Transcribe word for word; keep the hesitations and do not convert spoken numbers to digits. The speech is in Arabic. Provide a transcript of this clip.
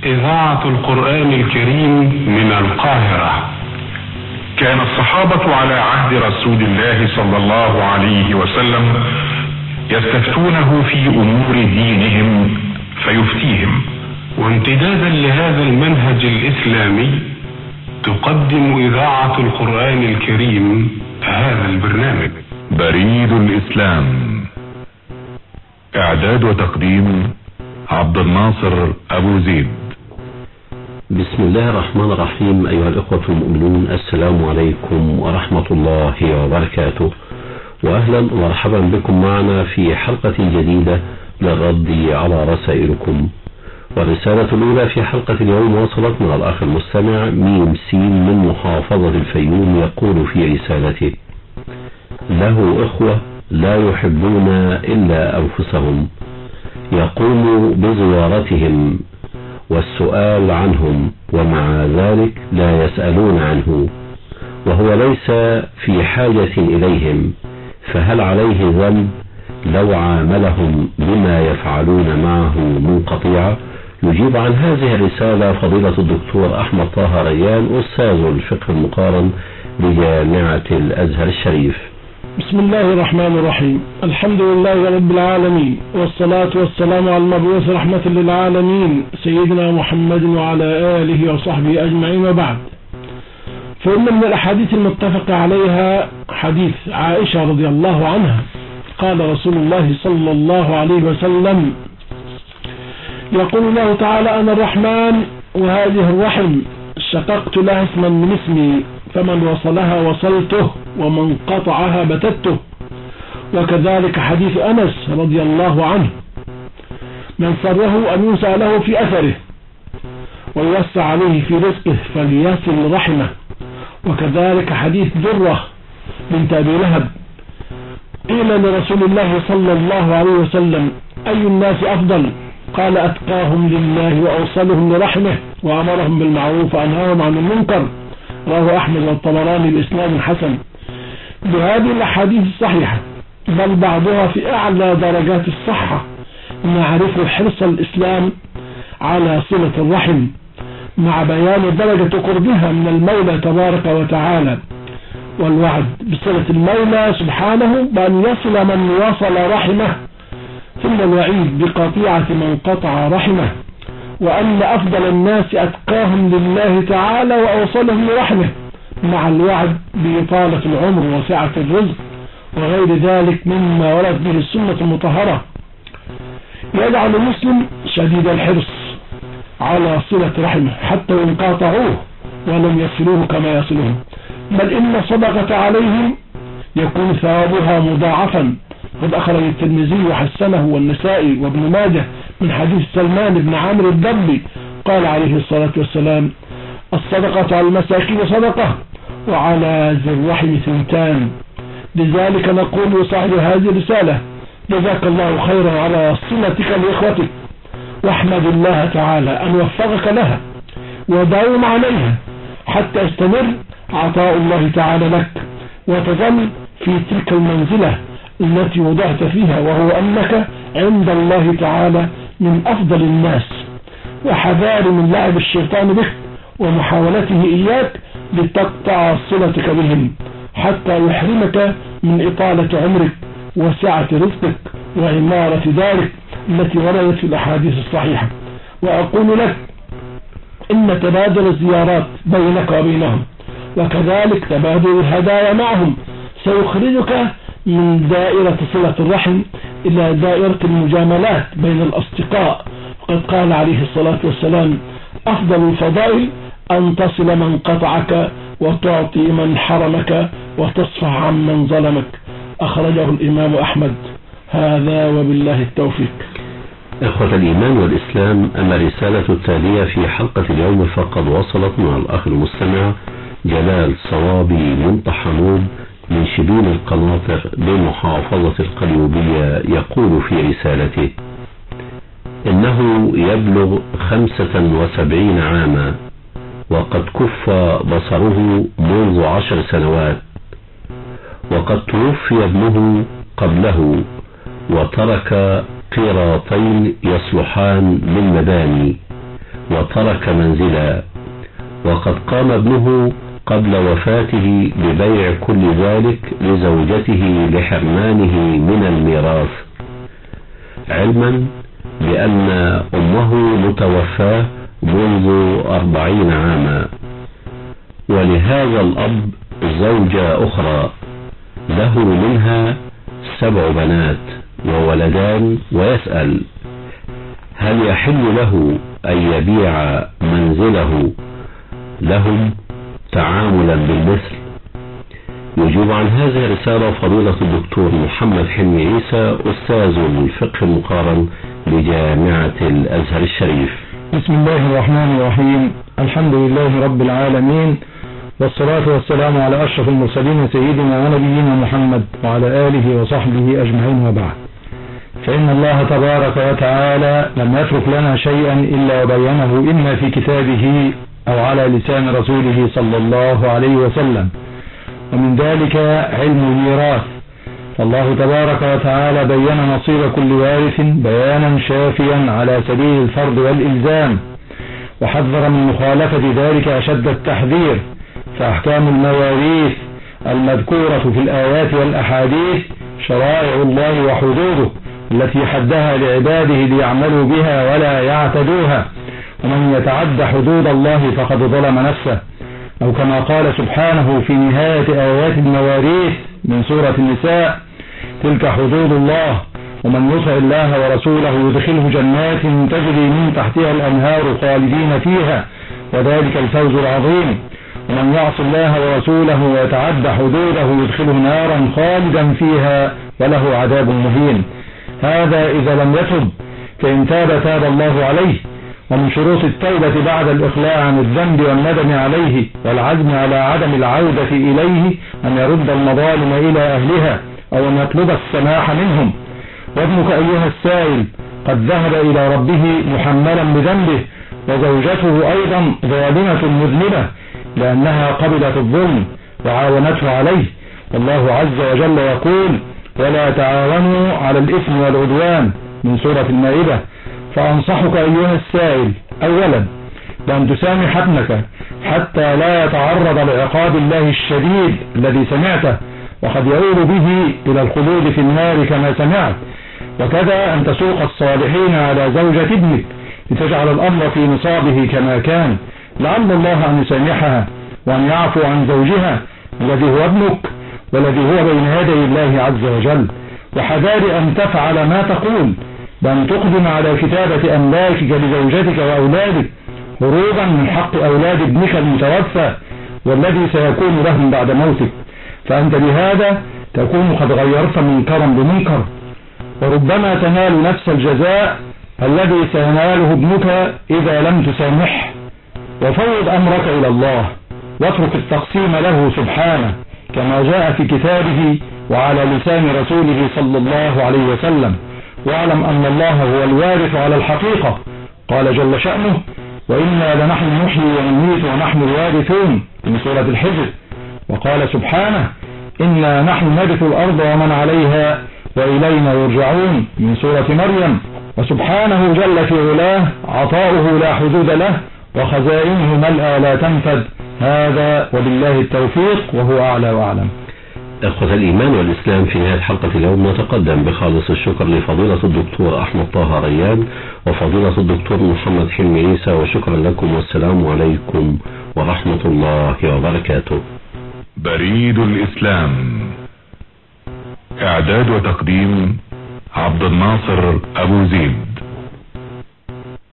إذاعة القرآن الكريم من القاهرة. كان الصحابة على عهد رسول الله صلى الله عليه وسلم يستفتونه في أمور دينهم فيفتيهم. وامتدادا لهذا المنهج الإسلامي تقدم إذاعة القرآن الكريم هذا البرنامج. بريد الإسلام. إعداد وتقديم عبد الناصر أبو زيد. بسم الله الرحمن الرحيم. أيها الإخوة المؤمنون، السلام عليكم ورحمة الله وبركاته، وأهلا ومرحبا بكم معنا في حلقة جديدة للرد على رسائلكم. والرسالة الأولى في حلقة اليوم وصلت من الأخ المستمع ميم سين من محافظة الفيوم، يقول في رسالته: له إخوة لا يحبون إلا أنفسهم، يقوم بزيارتهم والسؤال عنهم، ومع ذلك لا يسألون عنه، وهو ليس في حاجة إليهم، فهل عليه ذنب لو عاملهم بما يفعلون معه من قطيعة؟ يجيب عن هذه الرسالة فضيلة الدكتور أحمد طه ريان، أستاذ الفقه المقارن بجامعة الأزهر الشريف. بسم الله الرحمن الرحيم. الحمد لله رب العالمين، والصلاة والسلام على المبعوث رحمة للعالمين سيدنا محمد وعلى آله وصحبه أجمعين، وبعد. فإن من الأحاديث المتفق عليها حديث عائشة رضي الله عنها، قال رسول الله صلى الله عليه وسلم: يقول الله تعالى: أنا الرحمن وهذه الرحم شققت لها اسما من اسمي، فمن وصلها وصلته ومن قطعها بتته. وكذلك حديث أنس رضي الله عنه: من سره أن ينسى له في أثره ويوسع عليه في رزقه فليصل رحمه. وكذلك حديث درة بنت أبي لهب: قيل لرسول الله صلى الله عليه وسلم: أي الناس أفضل؟ قال: أتقاهم لله وأوصلهم لرحمه وأمرهم بالمعروف وأنهاهم عن المنكر. رواه أحمد والطبراني بإسناد حسن. بهذه الأحاديث الصحيحة، بل بعضها في أعلى درجات الصحة، نعرف حرص الإسلام على صلة الرحم، مع بيان درجة قربها من المولى تبارك وتعالى، والوعد بصلة المولى سبحانه بأن يصل من وصل رحمه، ثم الوعيد بقطيعة من قطع رحمه، وأن أفضل الناس أتقاهم لله تعالى وأوصلهم لرحمه، مع الوعد بإطالة العمر وسعة الرزق وغير ذلك مما ورد به السنة المطهرة. يجعل المسلم شديد الحرص على صلة رحمه حتى إن قاطعوه ولم يصلوه كما يصلهم، بل إن الصدقة عليهم يكون ثوابها مضاعفا. قد أخرج الترمذي وحسنه والنسائي وابن ماجه من حديث سلمان بن عامر الضبي، قال عليه الصلاة والسلام: الصدقة على المساكين صدقة، وعلى ذي الرحم ثنتان. لذلك نقول لصاحب هذه الرسالة: جزاك الله خيرا على صلتك لإخوتك، واحمد الله تعالى أن وفقك لها، وداوم عليها حتى يستمر عطاء الله تعالى لك، وتظل في تلك المنزلة التي وضعت فيها، وهو أنك عند الله تعالى من أفضل الناس. وحذار من لعب الشيطان بك ومحاولته إياك لتقطع صلتك بهم، حتى يحرمك من إطالة عمرك وسعة رزقك وعمارة دارك التي وردت في الأحاديث الصحيحة. وأقول لك إن تبادل الزيارات بينك وبينهم، وكذلك تبادل الهدايا معهم، سيخرجك من دائرة صلة الرحم إلى دائرة المجاملات بين الأصدقاء. وقد قال عليه الصلاة والسلام: أفضل الفضائل أن تصل من قطعك وتعطي من حرمك وتصفح عن من ظلمك. أخرجه الإمام أحمد. هذا وبالله التوفيق. إخوة الإيمان والإسلام، أما الرسالة التالية في حلقة اليوم فقد وصلت من الأخ المستمع جلال صوابي من طحنوب من شبين القناطر بمحافظة القليوبية، يقول في رسالته: إنه يبلغ خمسة وسبعين عاما، وقد كف بصره منذ عشر سنوات، وقد توفي ابنه قبله وترك قيراطين يصلحان للمباني، وترك منزلا، وقد قام ابنه قبل وفاته ببيع كل ذلك لزوجته لحرمانه من الميراث، علما بأن أمه متوفاة منذ أربعين عاما، ولهذا الأب زوجة أخرى له منها سبع بنات وولدان، ويسأل: هل يحل له أن يبيع منزله لهم تعاملا بالمثل؟ يجيب عن هذه الرسالة فضيلة الدكتور محمد حلمي عيسى، أستاذ الفقه المقارن بجامعة الأزهر الشريف. بسم الله الرحمن الرحيم، الحمد لله رب العالمين، والصلاة والسلام على أشرف المرسلين سيدنا ونبينا محمد وعلى آله وصحبه أجمعين، وبعد. فإن الله تبارك وتعالى لم يترك لنا شيئا إلا وبينه إما في كتابه أو على لسان رسوله صلى الله عليه وسلم، ومن ذلك علم الميراث. فالله تبارك وتعالى بين نصيب كل وارث بيانا شافيا على سبيل الفرض والإلزام، وحذر من مخالفة ذلك أشد التحذير. فأحكام المواريث المذكورة في الآيات والأحاديث شرائع الله وحدوده التي حدها لعباده ليعملوا بها ولا يعتدوها، ومن يتعد حدود الله فقد ظلم نفسه، أو كما قال سبحانه في نهاية آيات المواريث من سورة النساء: تلك حدود الله ومن يطع الله ورسوله يدخله جنات تجري من تحتها الأنهار خالدين فيها وذلك الفوز العظيم، ومن يعص الله ورسوله ويتعد حدوده يدخله نارا خالدا فيها وله عذاب مهين. هذا إذا لم يتب، فإن تاب تاب الله عليه. ومن شروط التوبة بعد الإقلاع عن الذنب والندم عليه والعزم على عدم العودة إليه أن يرد المظالم إلى أهلها أو أن يطلب السماح منهم. وابنك أيها السائل قد ذهب إلى ربه محملا بذنبه، وزوجته أيضا ظالمة مذنبة لأنها قبلت الظلم وعاونته عليه. والله عز وجل يقول: ولا تعاونوا على الإثم والعدوان من سورة المائدة. فأنصحك أيها السائل أولا بأن تسامح ابنك حتى لا يتعرض لعقاب الله الشديد الذي سمعته، وقد يؤول به إلى الخلود في النار كما سمعت. وكذا أن تسوق الصالحين على زوجة ابنك لتجعل الأمر في نصابه كما كان، لعل الله أن يسامحها وأن يعفو عن زوجها الذي هو ابنك والذي هو بين يدي الله عز وجل. وحذار أن تفعل ما تقول، بأن تقدم على كتابة أملاكك لزوجتك وأولادك هروبا من حق أولاد ابنك المتوفى والذي سيكون لهم بعد موتك، فأنت بهذا تكون قد غيرت منكرا بمنكر، وربما تنال نفس الجزاء الذي سيناله ابنك إذا لم تسامحه. وفوض أمرك إلى الله، واترك التقسيم له سبحانه كما جاء في كتابه وعلى لسان رسوله صلى الله عليه وسلم. واعلم أن الله هو الوارث على الحقيقة، قال جل شأنه: وإنا لنحن نحيي ونميت ونحن الوارثون من سورة الحجر. وقال سبحانه: إنا نحن نرث الأرض ومن عليها وإلينا يرجعون من سورة مريم. وسبحانه جل في علاه عطاؤه لا حدود له، وخزائنه ملأى لا تنفد. هذا وبالله التوفيق، وهو أعلى وأعلم. إخوة الإيمان والإسلام، في نهاية حلقة اليوم نتقدم بخالص الشكر لفضيلة الدكتور أحمد طه ريان وفضيلة الدكتور محمد حلمي عيسى، وشكرا لكم، والسلام عليكم ورحمة الله وبركاته. بريد الإسلام، إعداد وتقديم عبد الناصر أبو زيد.